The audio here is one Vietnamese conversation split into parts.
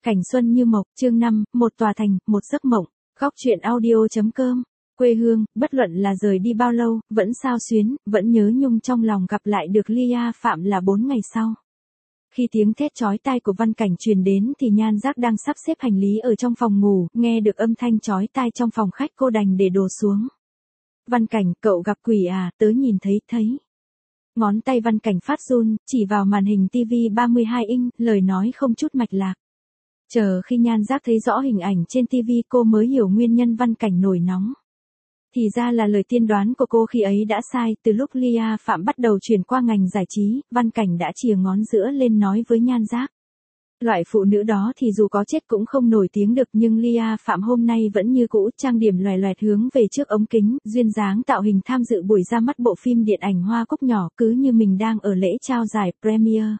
Cảnh xuân như mộc, chương 5, một tòa thành, một giấc mộng. Góc truyện audio.com. Quê hương, bất luận là rời đi bao lâu, vẫn xao xuyến, vẫn nhớ nhung trong lòng gặp lại được Lia Phạm là 4 ngày sau. Khi tiếng thét chói tai của Văn Cảnh truyền đến thì Nhan Giác đang sắp xếp hành lý ở trong phòng ngủ, nghe được âm thanh chói tai trong phòng khách cô đành để đồ xuống. Văn Cảnh, cậu gặp quỷ à, tớ nhìn thấy. Ngón tay Văn Cảnh phát run, chỉ vào màn hình TV 32 inch, lời nói không chút mạch lạc. Chờ khi Nhan Giác thấy rõ hình ảnh trên TV cô mới hiểu nguyên nhân Văn Cảnh nổi nóng. Thì ra là lời tiên đoán của cô khi ấy đã sai, từ lúc Lia Phạm bắt đầu chuyển qua ngành giải trí, Văn Cảnh đã chìa ngón giữa lên nói với Nhan Giác. Loại phụ nữ đó thì dù có chết cũng không nổi tiếng được, nhưng Lia Phạm hôm nay vẫn như cũ, trang điểm loè loẹt hướng về trước ống kính, duyên dáng tạo hình tham dự buổi ra mắt bộ phim điện ảnh Hoa Cúc Nhỏ, cứ như mình đang ở lễ trao giải Premiere,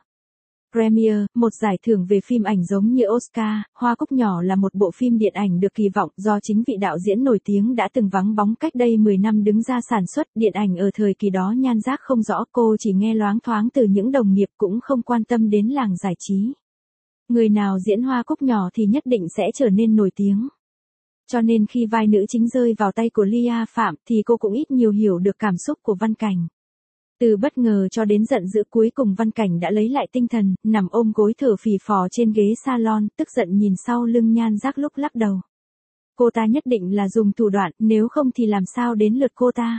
một giải thưởng về phim ảnh giống như Oscar. Hoa Cúc Nhỏ là một bộ phim điện ảnh được kỳ vọng do chính vị đạo diễn nổi tiếng đã từng vắng bóng cách đây 10 năm đứng ra sản xuất. Điện ảnh ở thời kỳ đó Nhan Giác không rõ, cô chỉ nghe loáng thoáng từ những đồng nghiệp, cũng không quan tâm đến làng giải trí. Người nào diễn Hoa Cúc Nhỏ thì nhất định sẽ trở nên nổi tiếng. Cho nên khi vai nữ chính rơi vào tay của Lia Phạm thì cô cũng ít nhiều hiểu được cảm xúc của Văn Cảnh. Từ bất ngờ cho đến giận dữ, cuối cùng Văn Cảnh đã lấy lại tinh thần, nằm ôm gối thở phì phò trên ghế salon, tức giận nhìn sau lưng Nhan Giác lúc lắc đầu. Cô ta nhất định là dùng thủ đoạn, nếu không thì làm sao đến lượt cô ta.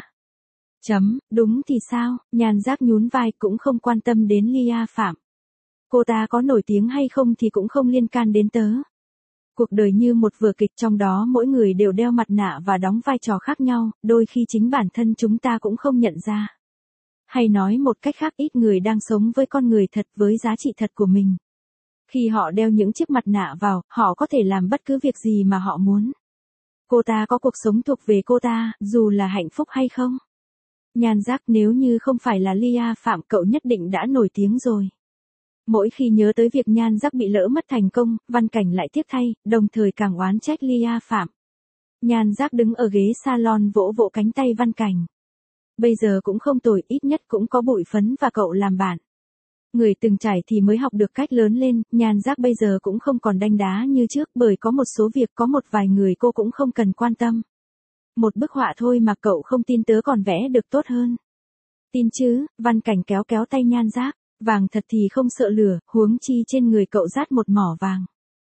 Đúng thì sao, Nhan Giác nhún vai, cũng không quan tâm đến Lia Phạm. Cô ta có nổi tiếng hay không thì cũng không liên can đến tớ. Cuộc đời như một vở kịch, trong đó mỗi người đều đeo mặt nạ và đóng vai trò khác nhau, đôi khi chính bản thân chúng ta cũng không nhận ra. Hay nói một cách khác, ít người đang sống với con người thật, với giá trị thật của mình. Khi họ đeo những chiếc mặt nạ vào, họ có thể làm bất cứ việc gì mà họ muốn. Cô ta có cuộc sống thuộc về cô ta, dù là hạnh phúc hay không. Nhan Giác, nếu như không phải là Lia Phạm cậu nhất định đã nổi tiếng rồi. Mỗi khi nhớ tới việc Nhan Giác bị lỡ mất thành công, Văn Cảnh lại tiếc thay, đồng thời càng oán trách Lia Phạm. Nhan Giác đứng ở ghế salon vỗ vỗ cánh tay Văn Cảnh. Bây giờ cũng không tồi, ít nhất cũng có Bụi Phấn và cậu làm bạn. Người từng trải thì mới học được cách lớn lên. Nhan Giác bây giờ cũng không còn đanh đá như trước, bởi có một số việc, có một vài người cô cũng không cần quan tâm. Một bức họa thôi mà cậu không tin tớ còn vẽ được tốt hơn. Tin chứ, Văn Cảnh kéo kéo tay Nhan Giác. Vàng thật thì không sợ lửa, huống chi trên người cậu rát một mỏ vàng.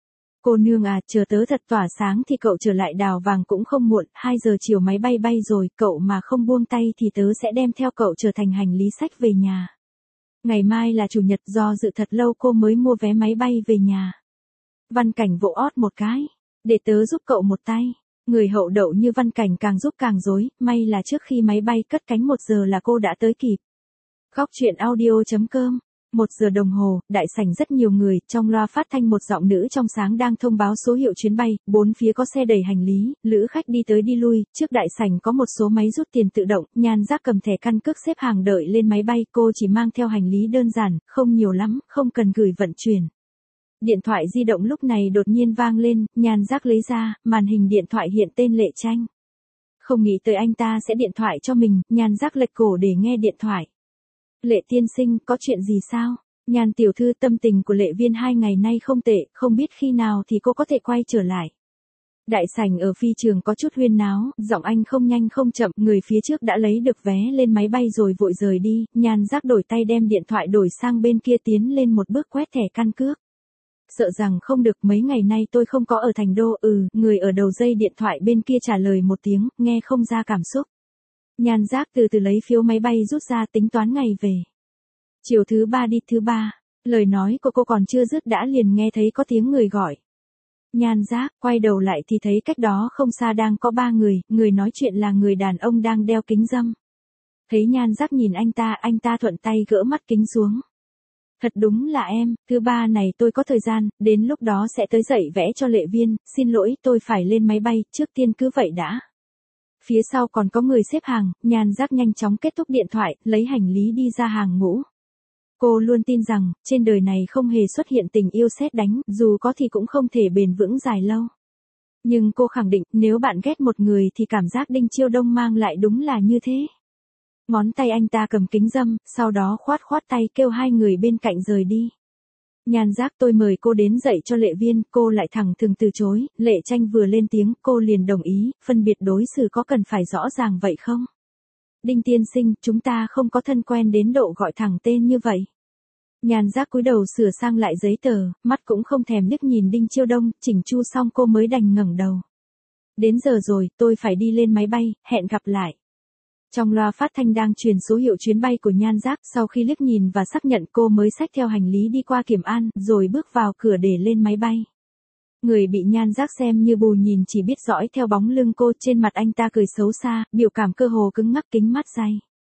Cô nương à, chờ tớ thật tỏa sáng thì cậu trở lại đào vàng cũng không muộn. 2 giờ chiều máy bay bay rồi, cậu mà không buông tay thì tớ sẽ đem theo cậu trở thành hành lý sách về nhà. Ngày mai là chủ nhật, do dự thật lâu cô mới mua vé máy bay về nhà. Văn Cảnh vỗ ót một cái. Để tớ giúp cậu một tay. Người hậu đậu như Văn Cảnh càng giúp càng rối, may là trước khi máy bay cất cánh 1 giờ là cô đã tới kịp. Góc truyện audio.com. 1 giờ đồng hồ, đại sảnh rất nhiều người, trong loa phát thanh một giọng nữ trong sáng đang thông báo số hiệu chuyến bay, bốn phía có xe đẩy hành lý, lữ khách đi tới đi lui, trước đại sảnh có một số máy rút tiền tự động, Nhan Giác cầm thẻ căn cước xếp hàng đợi lên máy bay, cô chỉ mang theo hành lý đơn giản, không nhiều lắm, không cần gửi vận chuyển. Điện thoại di động lúc này đột nhiên vang lên, Nhan Giác lấy ra, màn hình điện thoại hiện tên Lệ Tranh. Không nghĩ tới anh ta sẽ điện thoại cho mình, Nhan Giác lệch cổ để nghe điện thoại. Lệ tiên sinh, có chuyện gì sao? Nhan tiểu thư, tâm tình của Lệ Viên 2 ngày nay không tệ, không biết khi nào thì cô có thể quay trở lại. Đại sảnh ở phi trường có chút huyên náo, giọng anh không nhanh không chậm, người phía trước đã lấy được vé lên máy bay rồi vội rời đi. Nhan Giác đổi tay đem điện thoại đổi sang bên kia, tiến lên một bước quét thẻ căn cước. Sợ rằng không được, mấy ngày nay tôi không có ở thành đô. Người ở đầu dây điện thoại bên kia trả lời một tiếng, nghe không ra cảm xúc. Nhan Giác từ từ lấy phiếu máy bay rút ra, tính toán ngày về. Chiều thứ 3 đi, thứ 3. Lời nói của cô còn chưa dứt đã liền nghe thấy có tiếng người gọi. Nhan Giác quay đầu lại thì thấy cách đó không xa đang có 3 người, người nói chuyện là người đàn ông đang đeo kính râm. Thấy Nhan Giác nhìn anh ta thuận tay gỡ mắt kính xuống. Thật đúng là em, thứ 3 này tôi có thời gian, đến lúc đó sẽ tới dạy vẽ cho Lệ Viên, xin lỗi tôi phải lên máy bay, trước tiên cứ vậy đã. Phía sau còn có người xếp hàng, Nhan Giác nhanh chóng kết thúc điện thoại, lấy hành lý đi ra hàng ngũ. Cô luôn tin rằng, trên đời này không hề xuất hiện tình yêu sét đánh, dù có thì cũng không thể bền vững dài lâu. Nhưng cô khẳng định, nếu bạn ghét một người thì cảm giác Đinh Chiêu Đông mang lại đúng là như thế. Ngón tay anh ta cầm kính râm, sau đó khoát tay kêu 2 người bên cạnh rời đi. Nhan Giác, tôi mời cô đến dạy cho Lệ Viên, cô lại thẳng thừng từ chối, Lệ Tranh vừa lên tiếng, cô liền đồng ý, phân biệt đối xử có cần phải rõ ràng vậy không? Đinh tiên sinh, chúng ta không có thân quen đến độ gọi thẳng tên như vậy. Nhan Giác cúi đầu sửa sang lại giấy tờ, mắt cũng không thèm liếc nhìn Đinh Chiêu Đông, chỉnh chu xong cô mới đành ngẩng đầu. Đến giờ rồi, tôi phải đi lên máy bay, hẹn gặp lại. Trong loa phát thanh đang truyền số hiệu chuyến bay của Nhan Giác, sau khi liếc nhìn và xác nhận cô mới xách theo hành lý đi qua kiểm an, rồi bước vào cửa để lên máy bay. Người bị Nhan Giác xem như bù nhìn chỉ biết dõi theo bóng lưng cô, trên mặt anh ta cười xấu xa, biểu cảm cơ hồ cứng ngắc, kính mắt day.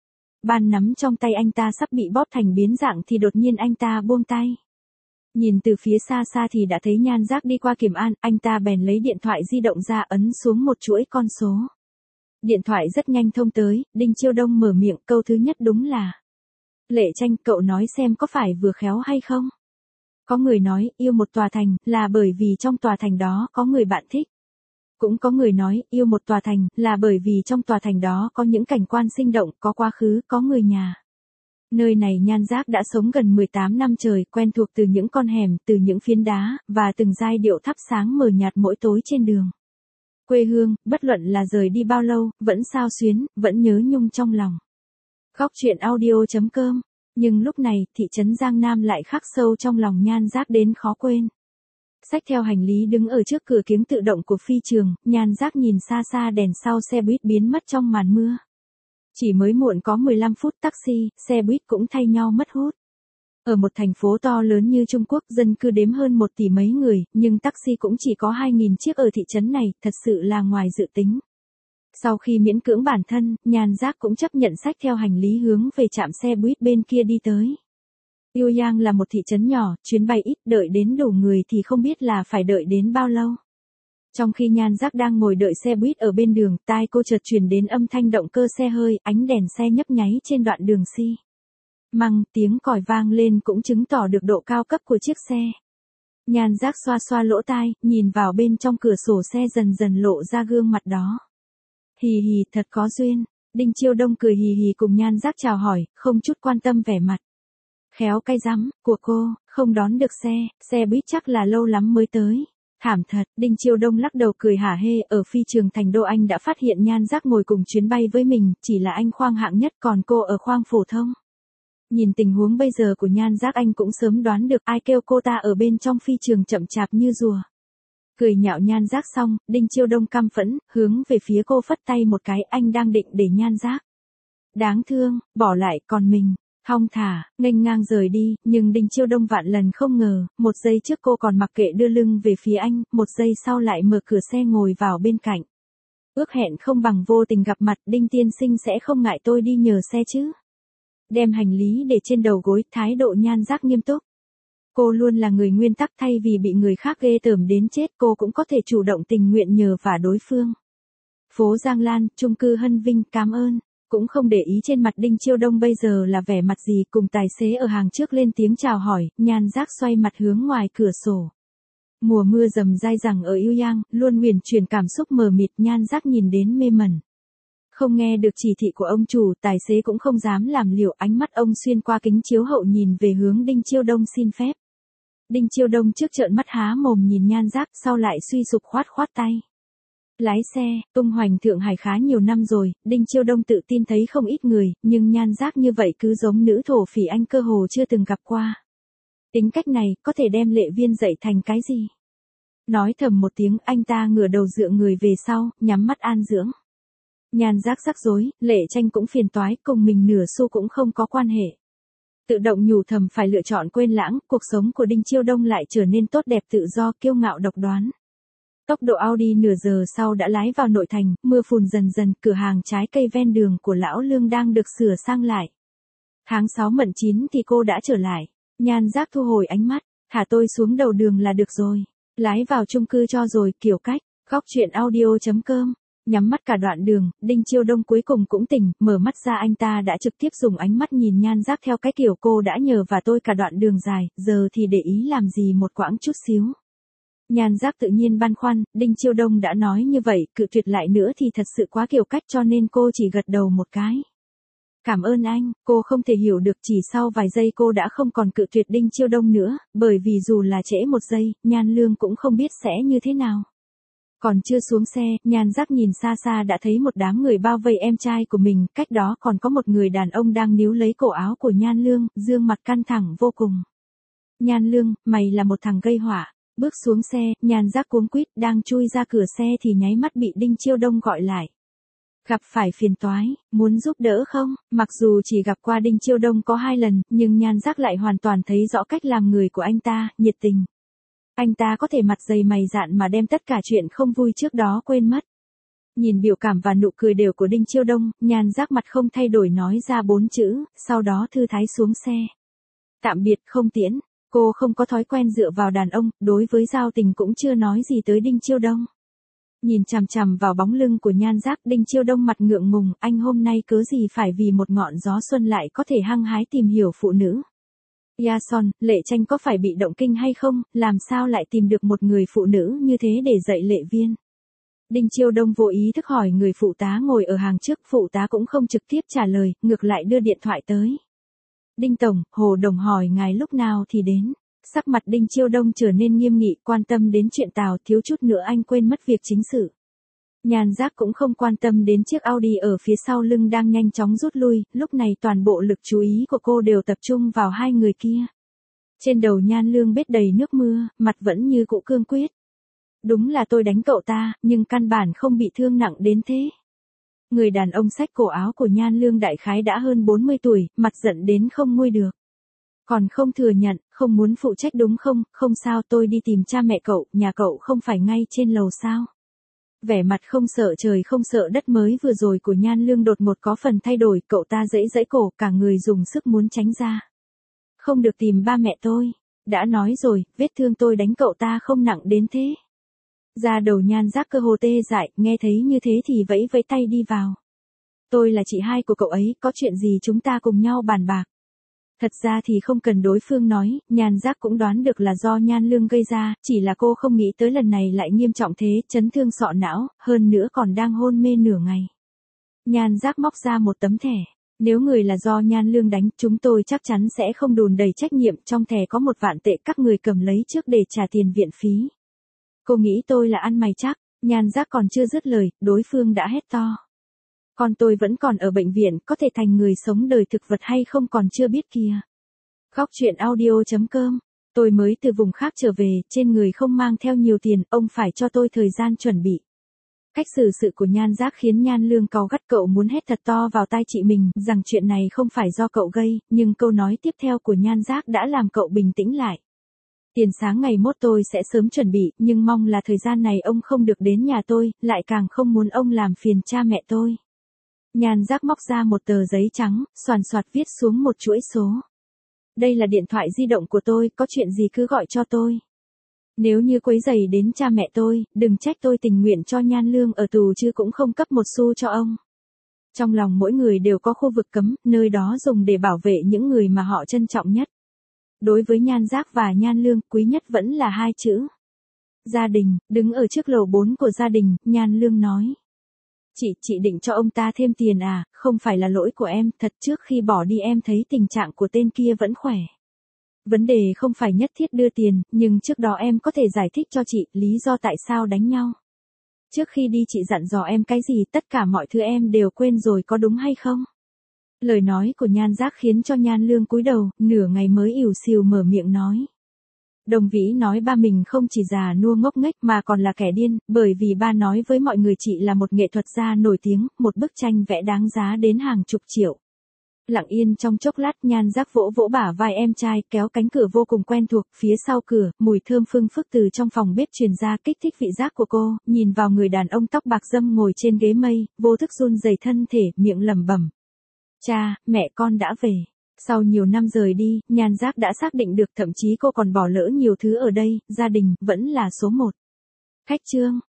Bàn nắm trong tay anh ta sắp bị bóp thành biến dạng thì đột nhiên anh ta buông tay. Nhìn từ phía xa xa thì đã thấy Nhan Giác đi qua kiểm an, anh ta bèn lấy điện thoại di động ra ấn xuống một chuỗi con số. Điện thoại rất nhanh thông tới, Đinh Chiêu Đông mở miệng, câu thứ nhất đúng là: Lệ Tranh, cậu nói xem có phải vừa khéo hay không? Có người nói, yêu một tòa thành, là bởi vì trong tòa thành đó có người bạn thích. Cũng có người nói, yêu một tòa thành, là bởi vì trong tòa thành đó có những cảnh quan sinh động, có quá khứ, có người nhà. Nơi này Nhan Giác đã sống gần 18 năm trời, quen thuộc từ những con hẻm, từ những phiến đá, và từng giai điệu thắp sáng mờ nhạt mỗi tối trên đường. Quê hương, bất luận là rời đi bao lâu, vẫn xao xuyến, vẫn nhớ nhung trong lòng. Góc truyện audio.com. Nhưng lúc này, thị trấn Giang Nam lại khắc sâu trong lòng Nhan Giác đến khó quên. Xách theo hành lý đứng ở trước cửa kiếng tự động của phi trường, Nhan Giác nhìn xa xa đèn sau xe buýt biến mất trong màn mưa. Chỉ mới muộn có 15 phút taxi, xe buýt cũng thay nhau mất hút. Ở một thành phố to lớn như Trung Quốc, dân cư đếm hơn 1 tỷ mấy người, nhưng taxi cũng chỉ có 2.000 chiếc ở thị trấn này, thật sự là ngoài dự tính. Sau khi miễn cưỡng bản thân, Nhan Giác cũng chấp nhận xách theo hành lý hướng về trạm xe buýt bên kia đi tới. Yêu là một thị trấn nhỏ, chuyến bay ít, đợi đến đủ người thì không biết là phải đợi đến bao lâu. Trong khi Nhan Giác đang ngồi đợi xe buýt ở bên đường, tai cô chợt truyền đến âm thanh động cơ xe hơi, ánh đèn xe nhấp nháy trên đoạn đường xi măng, tiếng còi vang lên cũng chứng tỏ được độ cao cấp của chiếc xe. Nhan Giác xoa xoa lỗ tai, nhìn vào bên trong cửa sổ xe dần dần lộ ra gương mặt đó. Hì hì, thật có duyên. Đinh Chiêu Đông cười hì hì cùng Nhan Giác chào hỏi, không chút quan tâm vẻ mặt. Khéo cay rắm, của cô, không đón được xe buýt chắc là lâu lắm mới tới. Thảm thật, Đinh Chiêu Đông lắc đầu cười hả hê, ở phi trường Thành Đô anh đã phát hiện Nhan Giác ngồi cùng chuyến bay với mình, chỉ là anh khoang hạng nhất còn cô ở khoang phổ thông. Nhìn tình huống bây giờ của Nhan Giác anh cũng sớm đoán được ai kêu cô ta ở bên trong phi trường chậm chạp như rùa. Cười nhạo Nhan Giác xong, Đinh Chiêu Đông căm phẫn, hướng về phía cô phất tay một cái, anh đang định để Nhan Giác. Đáng thương, bỏ lại, còn mình, thong thả, nghênh ngang rời đi, nhưng Đinh Chiêu Đông vạn lần không ngờ, một giây trước cô còn mặc kệ đưa lưng về phía anh, một giây sau lại mở cửa xe ngồi vào bên cạnh. Ước hẹn không bằng vô tình gặp mặt, Đinh tiên sinh sẽ không ngại tôi đi nhờ xe chứ? Đem hành lý để trên đầu gối, thái độ Nhan Giác nghiêm túc. Cô luôn là người nguyên tắc, thay vì bị người khác ghê tởm đến chết cô cũng có thể chủ động tình nguyện nhờ vả đối phương. Phố Giang Lan, chung cư Hân Vinh, cảm ơn. Cũng không để ý trên mặt Đinh Chiêu Đông bây giờ là vẻ mặt gì, cùng tài xế ở hàng trước lên tiếng chào hỏi, Nhan Giác xoay mặt hướng ngoài cửa sổ. Mùa mưa rầm dai dẳng ở Yêu Giang, luôn huyền chuyển cảm xúc mờ mịt, Nhan Giác nhìn đến mê mẩn. Không nghe được chỉ thị của ông chủ, tài xế cũng không dám làm liều, ánh mắt ông xuyên qua kính chiếu hậu nhìn về hướng Đinh Chiêu Đông xin phép. Đinh Chiêu Đông trước trợn mắt há mồm nhìn Nhan Giác, sau lại suy sụp khoát tay. Lái xe, tung hoành Thượng Hải khá nhiều năm rồi, Đinh Chiêu Đông tự tin thấy không ít người, nhưng Nhan Giác như vậy cứ giống nữ thổ phỉ anh cơ hồ chưa từng gặp qua. Tính cách này, có thể đem Lệ Viên dạy thành cái gì? Nói thầm một tiếng, anh ta ngửa đầu dựa người về sau, nhắm mắt an dưỡng. Nhan Giác rắc rối, Lệ Tranh cũng phiền toái, cùng mình nửa xu cũng không có quan hệ. Tự động nhủ thầm phải lựa chọn quên lãng, cuộc sống của Đinh Chiêu Đông lại trở nên tốt đẹp tự do, kiêu ngạo độc đoán. Tốc độ Audi nửa giờ sau đã lái vào nội thành, mưa phùn dần dần, cửa hàng trái cây ven đường của lão Lương đang được sửa sang lại. Tháng 6 mận 9 thì cô đã trở lại. Nhan Giác thu hồi ánh mắt, thả tôi xuống đầu đường là được rồi. Lái vào chung cư cho rồi, kiểu cách. Góc truyện audio.com. Nhắm mắt cả đoạn đường, Đinh Chiêu Đông cuối cùng cũng tỉnh, mở mắt ra anh ta đã trực tiếp dùng ánh mắt nhìn Nhan Giác theo cái kiểu cô đã nhờ và tôi cả đoạn đường dài, giờ thì để ý làm gì một quãng chút xíu. Nhan Giác tự nhiên băn khoăn, Đinh Chiêu Đông đã nói như vậy, cự tuyệt lại nữa thì thật sự quá kiểu cách cho nên cô chỉ gật đầu một cái. Cảm ơn anh, cô không thể hiểu được chỉ sau vài giây cô đã không còn cự tuyệt Đinh Chiêu Đông nữa, bởi vì dù là trễ một giây, Nhan Lương cũng không biết sẽ như thế nào. Còn chưa xuống xe, Nhan Giác nhìn xa xa đã thấy một đám người bao vây em trai của mình, cách đó còn có một người đàn ông đang níu lấy cổ áo của Nhan Lương, dương mặt căng thẳng vô cùng. Nhan Lương, mày là một thằng gây họa. Bước xuống xe, Nhan Giác cuống quýt đang chui ra cửa xe thì nháy mắt bị Đinh Chiêu Đông gọi lại. Gặp phải phiền toái, muốn giúp đỡ không? Mặc dù chỉ gặp qua Đinh Chiêu Đông có 2 lần, nhưng Nhan Giác lại hoàn toàn thấy rõ cách làm người của anh ta, nhiệt tình. Anh ta có thể mặt dày mày dạn mà đem tất cả chuyện không vui trước đó quên mất. Nhìn biểu cảm và nụ cười đều của Đinh Chiêu Đông, Nhan Giác mặt không thay đổi nói ra 4 chữ, sau đó thư thái xuống xe. Tạm biệt không tiễn, cô không có thói quen dựa vào đàn ông, đối với giao tình cũng chưa nói gì tới Đinh Chiêu Đông. Nhìn chằm chằm vào bóng lưng của Nhan Giác, Đinh Chiêu Đông mặt ngượng ngùng, anh hôm nay cớ gì phải vì một ngọn gió xuân lại có thể hăng hái tìm hiểu phụ nữ. Yason, Lệ Tranh có phải bị động kinh hay không, làm sao lại tìm được một người phụ nữ như thế để dạy Lệ Viên? Đinh Chiêu Đông vô ý thức hỏi người phụ tá ngồi ở hàng trước, phụ tá cũng không trực tiếp trả lời, ngược lại đưa điện thoại tới. Đinh Tổng, Hồ Đồng hỏi ngài lúc nào thì đến. Sắc mặt Đinh Chiêu Đông trở nên nghiêm nghị, quan tâm đến chuyện Tào, thiếu chút nữa anh quên mất việc chính sự. Nhan Giác cũng không quan tâm đến chiếc Audi ở phía sau lưng đang nhanh chóng rút lui, lúc này toàn bộ lực chú ý của cô đều tập trung vào hai người kia. Trên đầu Nhan Lương bết đầy nước mưa, mặt vẫn như cũ cương quyết. Đúng là tôi đánh cậu ta, nhưng căn bản không bị thương nặng đến thế. Người đàn ông xách cổ áo của Nhan Lương đại khái đã hơn 40 tuổi, mặt giận đến không nguôi được. Còn không thừa nhận, không muốn phụ trách đúng không, không sao tôi đi tìm cha mẹ cậu, nhà cậu không phải ngay trên lầu sao. Vẻ mặt không sợ trời không sợ đất mới vừa rồi của Nhan Lương đột ngột có phần thay đổi, cậu ta giãy cổ, cả người dùng sức muốn tránh ra. Không được tìm ba mẹ tôi, đã nói rồi, vết thương tôi đánh cậu ta không nặng đến thế. Da đầu Nhan Giác cơ hồ tê dại, nghe thấy như thế thì vẫy vẫy tay đi vào. Tôi là chị hai của cậu ấy, có chuyện gì chúng ta cùng nhau bàn bạc. Thật ra thì không cần đối phương nói, Nhan Giác cũng đoán được là do Nhan Lương gây ra, chỉ là cô không nghĩ tới lần này lại nghiêm trọng thế, chấn thương sọ não, hơn nữa còn đang hôn mê nửa ngày. Nhan Giác móc ra một tấm thẻ. Nếu người là do Nhan Lương đánh, chúng tôi chắc chắn sẽ không đùn đầy trách nhiệm, trong thẻ có 1 vạn tệ các người cầm lấy trước để trả tiền viện phí. Cô nghĩ tôi là ăn mày chắc, Nhan Giác còn chưa dứt lời, đối phương đã hét to. Con tôi vẫn còn ở bệnh viện, có thể thành người sống đời thực vật hay không còn chưa biết kìa. Góc truyện audio.com, tôi mới từ vùng khác trở về, trên người không mang theo nhiều tiền, ông phải cho tôi thời gian chuẩn bị. Cách xử sự của Nhan Giác khiến Nhan Lương cáu gắt, cậu muốn hét thật to vào tai chị mình, rằng chuyện này không phải do cậu gây, nhưng câu nói tiếp theo của Nhan Giác đã làm cậu bình tĩnh lại. Tiền sáng ngày mốt tôi sẽ sớm chuẩn bị, nhưng mong là thời gian này ông không được đến nhà tôi, lại càng không muốn ông làm phiền cha mẹ tôi. Nhan Giác móc ra một tờ giấy trắng, xoàn xoạt viết xuống một chuỗi số. Đây là điện thoại di động của tôi, có chuyện gì cứ gọi cho tôi. Nếu như quấy rầy đến cha mẹ tôi, đừng trách tôi tình nguyện cho Nhan Lương ở tù chứ cũng không cấp một xu cho ông. Trong lòng mỗi người đều có khu vực cấm, nơi đó dùng để bảo vệ những người mà họ trân trọng nhất. Đối với Nhan Giác và Nhan Lương, quý nhất vẫn là 2 chữ. Gia đình, đứng ở trước lầu 4 của gia đình, Nhan Lương nói. Chị định cho ông ta thêm tiền à, không phải là lỗi của em, thật trước khi bỏ đi em thấy tình trạng của tên kia vẫn khỏe. Vấn đề không phải nhất thiết đưa tiền, nhưng trước đó em có thể giải thích cho chị lý do tại sao đánh nhau. Trước khi đi chị dặn dò em cái gì, tất cả mọi thứ em đều quên rồi có đúng hay không? Lời nói của Nhan Giác khiến cho Nhan Lương cúi đầu, nửa ngày mới ỉu xìu mở miệng nói. Đồng Vĩ nói ba mình không chỉ già nua ngốc nghếch mà còn là kẻ điên, bởi vì ba nói với mọi người chị là một nghệ thuật gia nổi tiếng, một bức tranh vẽ đáng giá đến hàng chục triệu. Lặng yên trong chốc lát, Nhan Giác vỗ vỗ bả vai em trai, kéo cánh cửa vô cùng quen thuộc, phía sau cửa, mùi thơm phương phức từ trong phòng bếp truyền ra kích thích vị giác của cô, nhìn vào người đàn ông tóc bạc râm ngồi trên ghế mây, vô thức run rẩy thân thể, miệng lẩm bẩm. Cha, mẹ con đã về. Sau nhiều năm rời đi, Nhan Giác đã xác định được, thậm chí cô còn bỏ lỡ nhiều thứ ở đây, gia đình, vẫn là số 1. Khách trương,